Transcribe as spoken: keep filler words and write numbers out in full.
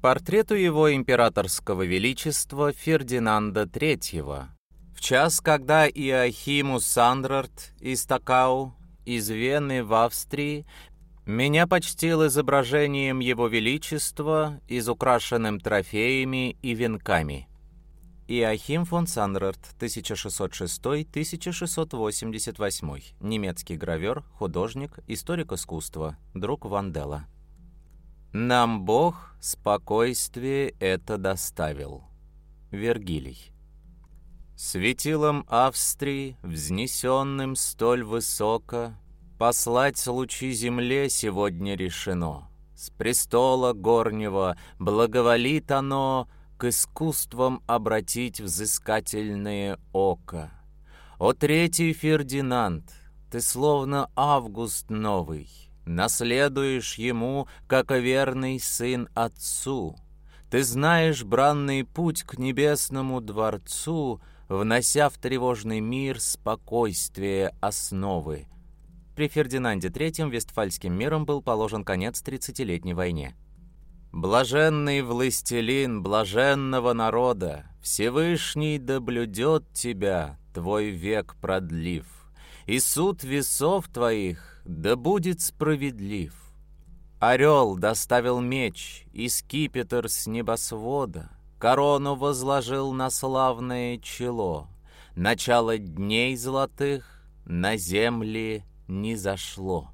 портрету его императорского величества Фердинанда третьего. В час, когда Иоахиму Сандрарт из Такау, из Вены в Австрии, меня почтил изображением его величества, изукрашенным трофеями и венками. Иоахим фон Сандрарт, тысяча шестьсот шестой — тысяча шестьсот восемьдесят восьмой, немецкий гравер, художник, историк искусства, друг Вандела. Нам Бог спокойствие это доставил. Вергилий. Светилом Австрии, взнесенным столь высоко, послать лучи земле сегодня решено. С престола горнего благоволит оно к искусствам обратить взыскательное око. О третий Фердинанд, ты словно Август новый, наследуешь ему, как верный сын отцу. Ты знаешь бранный путь к небесному дворцу, внося в тревожный мир спокойствие основы. При Фердинанде третьем Вестфальским миром был положен конец тридцатилетней войне. «Блаженный властелин блаженного народа, Всевышний доблюдет тебя, твой век продлив, и суд весов твоих да будет справедлив. Орел доставил меч и скипетр с небосвода, корону возложил на славное чело, начало дней золотых на земле не зашло».